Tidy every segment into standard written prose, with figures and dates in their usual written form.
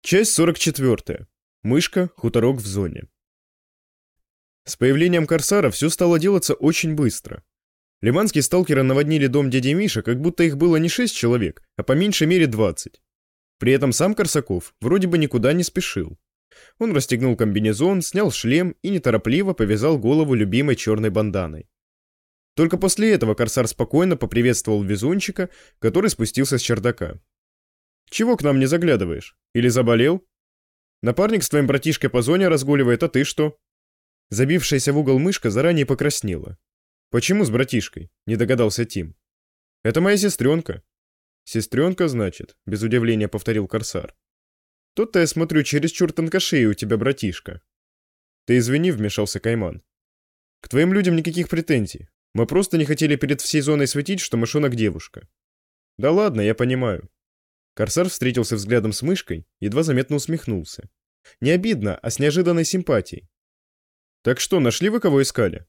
Часть 44. Мышка, хуторок в зоне. С появлением корсара все стало делаться очень быстро. Лиманские сталкеры наводнили дом дяди Миши, как будто их было не 6 человек, а по меньшей мере 20. При этом сам Корсаков вроде бы никуда не спешил. Он расстегнул комбинезон, снял шлем и неторопливо повязал голову любимой черной банданой. Только после этого корсар спокойно поприветствовал везунчика, который спустился с чердака. «Чего к нам не заглядываешь? Или заболел? Напарник с твоим братишкой по зоне разгуливает, а ты что?» Забившаяся в угол мышка заранее покраснела. «Почему с братишкой?» — не догадался Тим. «Это моя сестренка». «Сестренка, значит?» — без удивления повторил корсар. «Тут-то я смотрю, чересчур тонкошея у тебя братишка». «Ты извини», — вмешался Кайман. «К твоим людям никаких претензий. Мы просто не хотели перед всей зоной светить, что мышонок девушка». «Да ладно, я понимаю». Корсар встретился взглядом с мышкой, едва заметно усмехнулся. Не обидно, а с неожиданной симпатией. «Так что, нашли вы, кого искали?»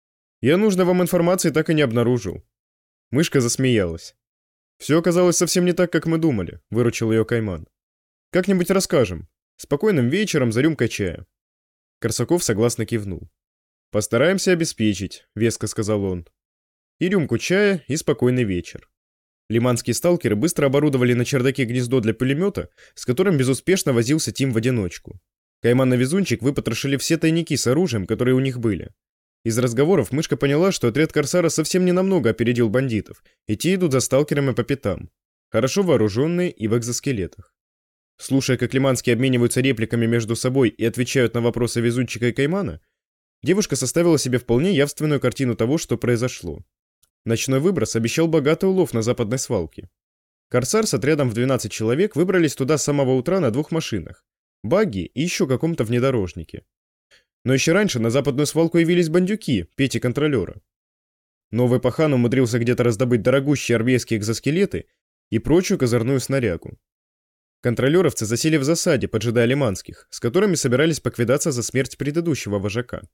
«Я нужной вам информации так и не обнаружил». Мышка засмеялась. «Все оказалось совсем не так, как мы думали», — выручил ее Кайман. «Как-нибудь расскажем. Спокойным вечером за рюмкой чая». Корсаков согласно кивнул. «Постараемся обеспечить», — веско сказал он. «И рюмку чая, и спокойный вечер». Лиманские сталкеры быстро оборудовали на чердаке гнездо для пулемета, с которым безуспешно возился Тим в одиночку. Кайман и Везунчик выпотрошили все тайники с оружием, которые у них были. Из разговоров мышка поняла, что отряд корсара совсем ненамного опередил бандитов, и те идут за сталкерами по пятам, хорошо вооруженные и в экзоскелетах. Слушая, как лиманские обмениваются репликами между собой и отвечают на вопросы Везунчика и Каймана, девушка составила себе вполне явственную картину того, что произошло. Ночной выброс обещал богатый улов на западной свалке. Корсар с отрядом в 12 человек выбрались туда с самого утра на 2 машинах, багги и еще каком-то внедорожнике. Но еще раньше на западную свалку явились бандюки, Пети-контролера. Новый пахан умудрился где-то раздобыть дорогущие армейские экзоскелеты и прочую козырную снарягу. Контролеровцы засели в засаде, поджидая лиманских, с которыми собирались поквидаться за смерть предыдущего вожака.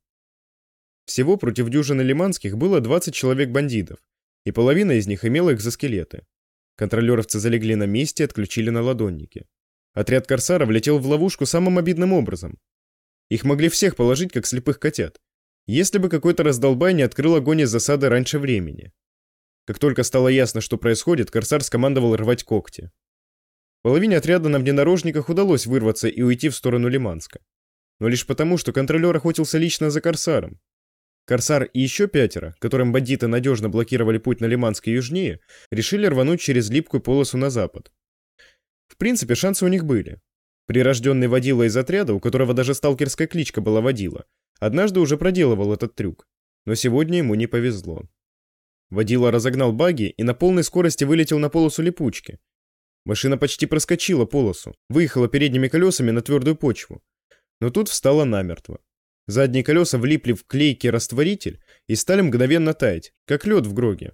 Всего против дюжины лиманских было 20 человек бандитов, и половина из них имела экзоскелеты. Контролеровцы залегли на месте и отключили наладонники. Отряд корсара влетел в ловушку самым обидным образом. Их могли всех положить, как слепых котят, если бы какой-то раздолбай не открыл огонь из засады раньше времени. Как только стало ясно, что происходит, корсар скомандовал рвать когти. Половине отряда на внедорожниках удалось вырваться и уйти в сторону Лиманска. Но лишь потому, что контролер охотился лично за корсаром. Корсар и еще 5, которым бандиты надежно блокировали путь на Лиманск и южнее, решили рвануть через липкую полосу на запад. В принципе, шансы у них были. Прирожденный водила из отряда, у которого даже сталкерская кличка была Водила, однажды уже проделывал этот трюк, но сегодня ему не повезло. Водила разогнал багги и на полной скорости вылетел на полосу липучки. Машина почти проскочила полосу, выехала передними колесами на твердую почву, но тут встала намертво. Задние колеса влипли в клейкий растворитель и стали мгновенно таять, как лед в гроге.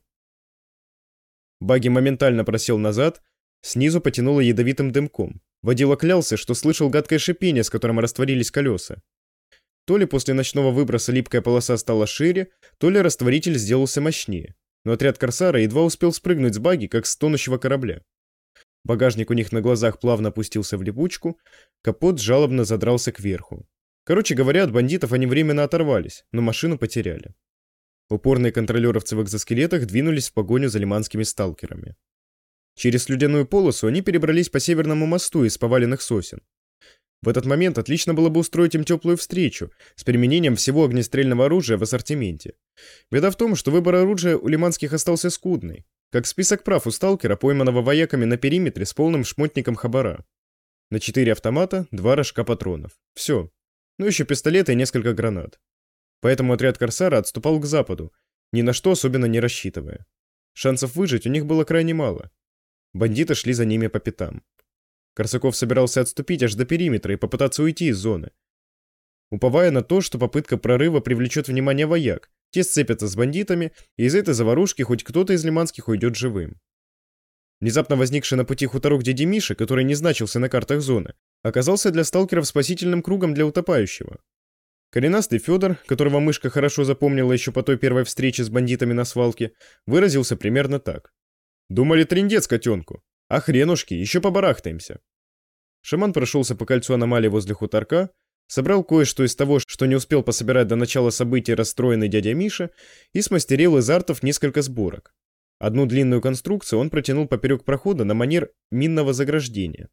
Багги моментально просел назад, снизу потянуло ядовитым дымком. Водила клялся, что слышал гадкое шипение, с которым растворились колеса. То ли после ночного выброса липкая полоса стала шире, то ли растворитель сделался мощнее. Но отряд корсара едва успел спрыгнуть с багги, как с тонущего корабля. Багажник у них на глазах плавно опустился в липучку, капот жалобно задрался кверху. Короче говоря, от бандитов они временно оторвались, но машину потеряли. Упорные контролеровцы в экзоскелетах двинулись в погоню за лиманскими сталкерами. Через слюдяную полосу они перебрались по северному мосту из поваленных сосен. В этот момент отлично было бы устроить им теплую встречу с применением всего огнестрельного оружия в ассортименте. Беда в том, что выбор оружия у лиманских остался скудный, как список прав у сталкера, пойманного вояками на периметре с полным шмотником хабара. На 4 автомата, 2 рожка патронов. Все. Ну еще пистолеты и несколько гранат. Поэтому отряд корсара отступал к западу, ни на что особенно не рассчитывая. Шансов выжить у них было крайне мало. Бандиты шли за ними по пятам. Корсаков собирался отступить аж до периметра и попытаться уйти из зоны, уповая на то, что попытка прорыва привлечет внимание вояк, те сцепятся с бандитами, и из этой заварушки хоть кто-то из лиманских уйдет живым. Внезапно возникший на пути хуторок дяди Миши, который не значился на картах зоны, оказался для сталкеров спасительным кругом для утопающего. Коренастый Федор, которого мышка хорошо запомнила еще по той первой встрече с бандитами на свалке, выразился примерно так. «Думали, трындец котенку. А хренушки, еще побарахтаемся». Шаман прошелся по кольцу аномалий возле хуторка, собрал кое-что из того, что не успел пособирать до начала событий расстроенный дядя Миша, и смастерил из артов несколько сборок. Одну длинную конструкцию он протянул поперек прохода на манер минного заграждения.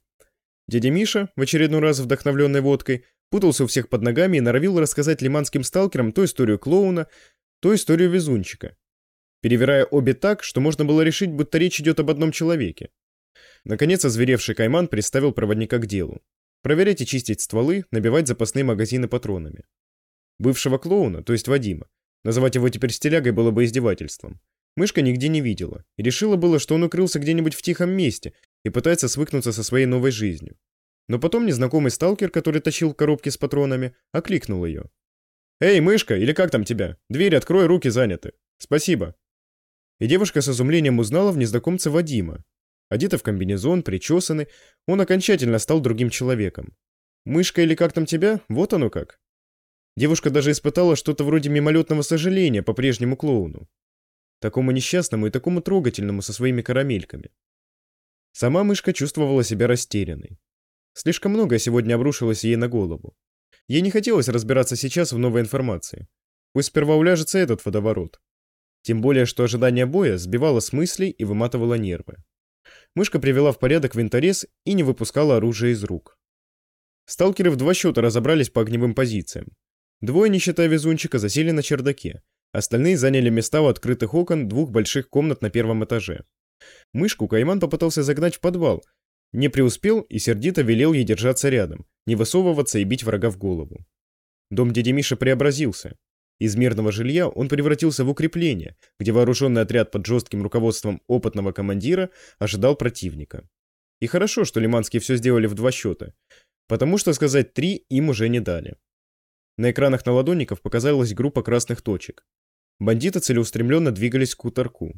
Дядя Миша, в очередной раз вдохновленный водкой, путался у всех под ногами и норовил рассказать лиманским сталкерам то историю клоуна, то историю везунчика, перевирая обе так, что можно было решить, будто речь идет об одном человеке. Наконец, озверевший Кайман приставил проводника к делу. Проверять и чистить стволы, набивать запасные магазины патронами. Бывшего клоуна, то есть Вадима, называть его теперь стилягой было бы издевательством, мышка нигде не видела и решила было, что он укрылся где-нибудь в тихом месте и пытается свыкнуться со своей новой жизнью. Но потом незнакомый сталкер, который тащил коробки с патронами, окликнул ее. «Эй, мышка, или как там тебя? Дверь открой, руки заняты. Спасибо». И девушка с изумлением узнала в незнакомце Вадима. Одетый в комбинезон, причесанный, он окончательно стал другим человеком. «Мышка, или как там тебя? Вот оно как». Девушка даже испытала что-то вроде мимолетного сожаления по прежнему клоуну. Такому несчастному и такому трогательному со своими карамельками. Сама мышка чувствовала себя растерянной. Слишком многое сегодня обрушилось ей на голову. Ей не хотелось разбираться сейчас в новой информации. Пусть сперва уляжется этот водоворот. Тем более, что ожидание боя сбивало с мыслей и выматывало нервы. Мышка привела в порядок винторез и не выпускала оружие из рук. Сталкеры в 2 счета разобрались по огневым позициям. 2, не считая везунчика, засели на чердаке. Остальные заняли места у открытых окон 2 больших комнат на 1-м этаже. Мышку Кайман попытался загнать в подвал, не преуспел и сердито велел ей держаться рядом, не высовываться и бить врага в голову. Дом дяди Миши преобразился. Из мирного жилья он превратился в укрепление, где вооруженный отряд под жестким руководством опытного командира ожидал противника. И хорошо, что лиманские все сделали в 2 счета, потому что сказать 3 им уже не дали. На экранах наладонников показалась группа красных точек. Бандиты целеустремленно двигались к хуторку.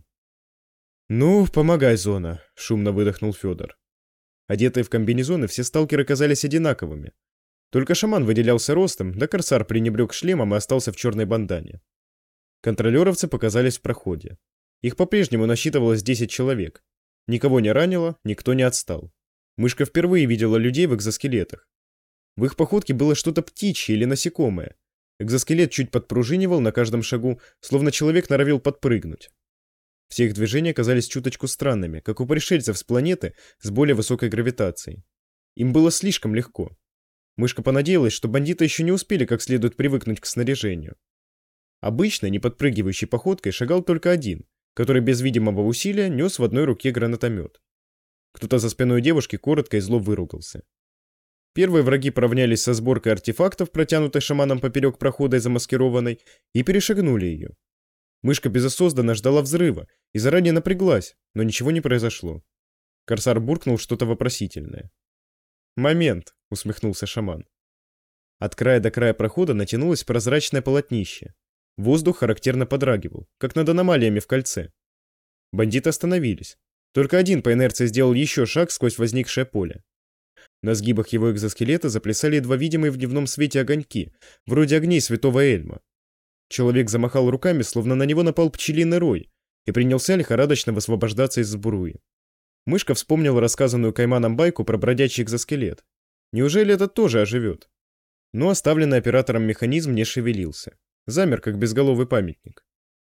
«Ну, помогай, зона», — шумно выдохнул Федор. Одетые в комбинезоны, все сталкеры казались одинаковыми. Только шаман выделялся ростом, да корсар пренебрег шлемом и остался в черной бандане. Контролеровцы показались в проходе. Их по-прежнему насчитывалось 10 человек. Никого не ранило, никто не отстал. Мышка впервые видела людей в экзоскелетах. В их походке было что-то птичье или насекомое. Экзоскелет чуть подпружинивал на каждом шагу, словно человек норовил подпрыгнуть. Все их движения казались чуточку странными, как у пришельцев с планеты с более высокой гравитацией. Им было слишком легко. Мышка понадеялась, что бандиты еще не успели как следует привыкнуть к снаряжению. Обычно, не подпрыгивающей походкой, шагал только один, который без видимого усилия нес в одной руке гранатомет. Кто-то за спиной девушки коротко и зло выругался. Первые враги поравнялись со сборкой артефактов, протянутой шаманом поперек прохода и замаскированной, и перешагнули ее. Мышка безосознанно ждала взрыва и заранее напряглась, но ничего не произошло. Корсар буркнул что-то вопросительное. «Момент», — усмехнулся шаман. От края до края прохода натянулось прозрачное полотнище. Воздух характерно подрагивал, как над аномалиями в кольце. Бандиты остановились. Только один по инерции сделал еще шаг сквозь возникшее поле. На сгибах его экзоскелета заплясали едва видимые в дневном свете огоньки, вроде огней святого Эльма. Человек замахал руками, словно на него напал пчелиный рой, и принялся лихорадочно высвобождаться из сбруи. Мышка вспомнила рассказанную Кайманом байку про бродячий экзоскелет. Неужели этот тоже оживет? Но оставленный оператором механизм не шевелился. Замер, как безголовый памятник.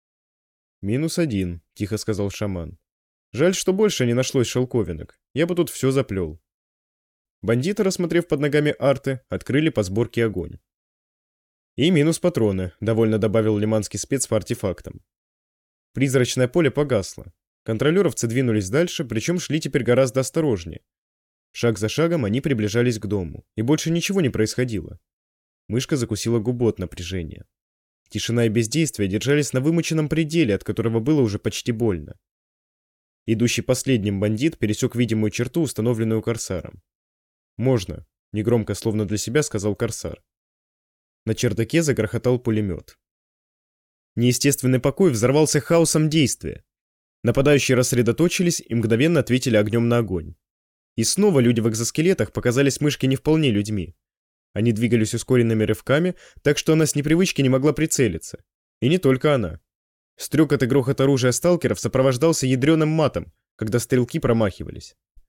«-1», — тихо сказал шаман. «Жаль, что больше не нашлось шелковинок. Я бы тут все заплел». Бандиты, рассмотрев под ногами арты, открыли по сборке огонь. «И минус патроны», — довольно добавил лиманский спец по артефактам. Призрачное поле погасло. Контролеровцы двинулись дальше, причем шли теперь гораздо осторожнее. Шаг за шагом они приближались к дому, и больше ничего не происходило. Мышка закусила губу от напряжения. Тишина и бездействие держались на вымученном пределе, от которого было уже почти больно. Идущий последним бандит пересек видимую черту, установленную корсаром. «Можно», — негромко, словно для себя, сказал корсар. На чердаке загрохотал пулемет. Неестественный покой взорвался хаосом действия. Нападающие рассредоточились и мгновенно ответили огнем на огонь. И снова люди в экзоскелетах показались мышке не вполне людьми. Они двигались ускоренными рывками, так что она с непривычки не могла прицелиться. И не только она. Стрекот и грохот оружия сталкеров сопровождался ядреным матом, когда стрелки промахивались.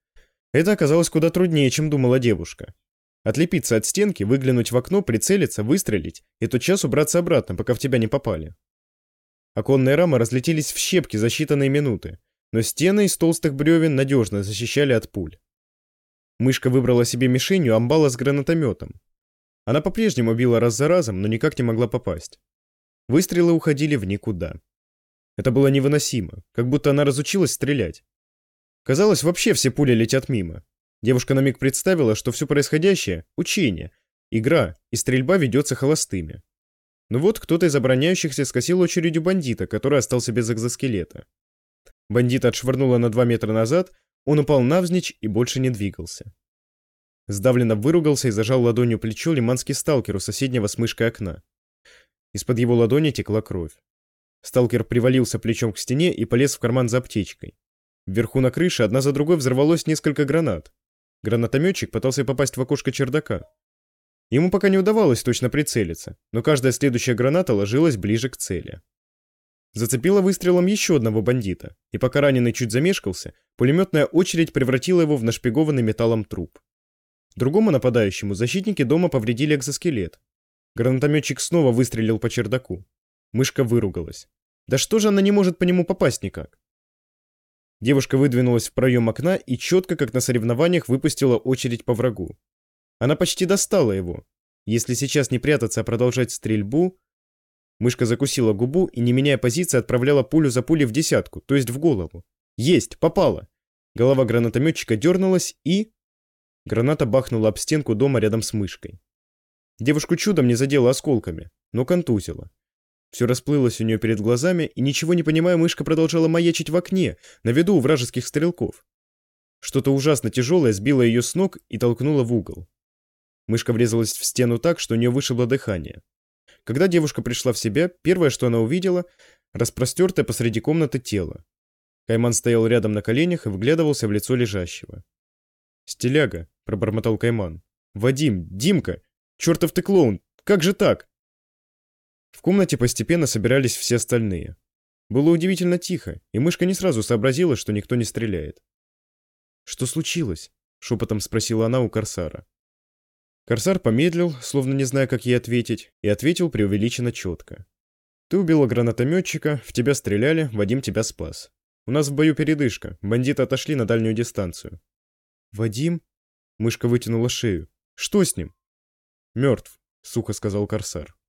Это оказалось куда труднее, чем думала девушка. Отлепиться от стенки, выглянуть в окно, прицелиться, выстрелить и тотчас убраться обратно, пока в тебя не попали. Оконные рамы разлетелись в щепки за считанные минуты, но стены из толстых бревен надежно защищали от пуль. Мышка выбрала себе мишенью амбала с гранатометом. Она по-прежнему била раз за разом, но никак не могла попасть. Выстрелы уходили в никуда. Это было невыносимо, как будто она разучилась стрелять. Казалось, вообще все пули летят мимо. Девушка на миг представила, что все происходящее — учение, игра, и стрельба ведется холостыми. Но вот кто-то из обороняющихся скосил очередью бандита, который остался без экзоскелета. Бандита отшвырнуло на 2 метра назад, он упал навзничь и больше не двигался. Сдавленно выругался и зажал ладонью плечо лиманский сталкер у соседнего с мышкой окна. Из-под его ладони текла кровь. Сталкер привалился плечом к стене и полез в карман за аптечкой. Вверху на крыше одна за другой взорвалось несколько гранат. Гранатометчик пытался попасть в окошко чердака. Ему пока не удавалось точно прицелиться, но каждая следующая граната ложилась ближе к цели. Зацепила выстрелом еще одного бандита, и пока раненый чуть замешкался, пулеметная очередь превратила его в нашпигованный металлом труп. Другому нападающему защитники дома повредили экзоскелет. Гранатометчик снова выстрелил по чердаку. Мышка выругалась. Да что же она не может по нему попасть никак? Девушка выдвинулась в проем окна и четко, как на соревнованиях, выпустила очередь по врагу. Она почти достала его. Если сейчас не прятаться, а продолжать стрельбу... Мышка закусила губу и, не меняя позиции, отправляла пулю за пулей в десятку, то есть в голову. Есть! Попала! Голова гранатометчика дернулась и... Граната бахнула об стенку дома рядом с мышкой. Девушку чудом не задела осколками, но контузила. Все расплылось у нее перед глазами, и, ничего не понимая, мышка продолжала маячить в окне, на виду у вражеских стрелков. Что-то ужасно тяжелое сбило ее с ног и толкнуло в угол. Мышка врезалась в стену так, что у нее вышибло дыхание. Когда девушка пришла в себя, первое, что она увидела — распростертое посреди комнаты тело. Кайман стоял рядом на коленях и вглядывался в лицо лежащего. «Стиляга», — пробормотал Кайман. «Вадим, Димка! Чертов ты клоун! Как же так?» В комнате постепенно собирались все остальные. Было удивительно тихо, и мышка не сразу сообразила, что никто не стреляет. «Что случилось?» — шепотом спросила она у Корсара. Корсар помедлил, словно не зная, как ей ответить, и ответил преувеличенно четко. «Ты убила гранатометчика, в тебя стреляли, Вадим тебя спас. У нас в бою передышка, бандиты отошли на дальнюю дистанцию». «Вадим?» — мышка вытянула шею. «Что с ним?» «Мертв», — сухо сказал Корсар.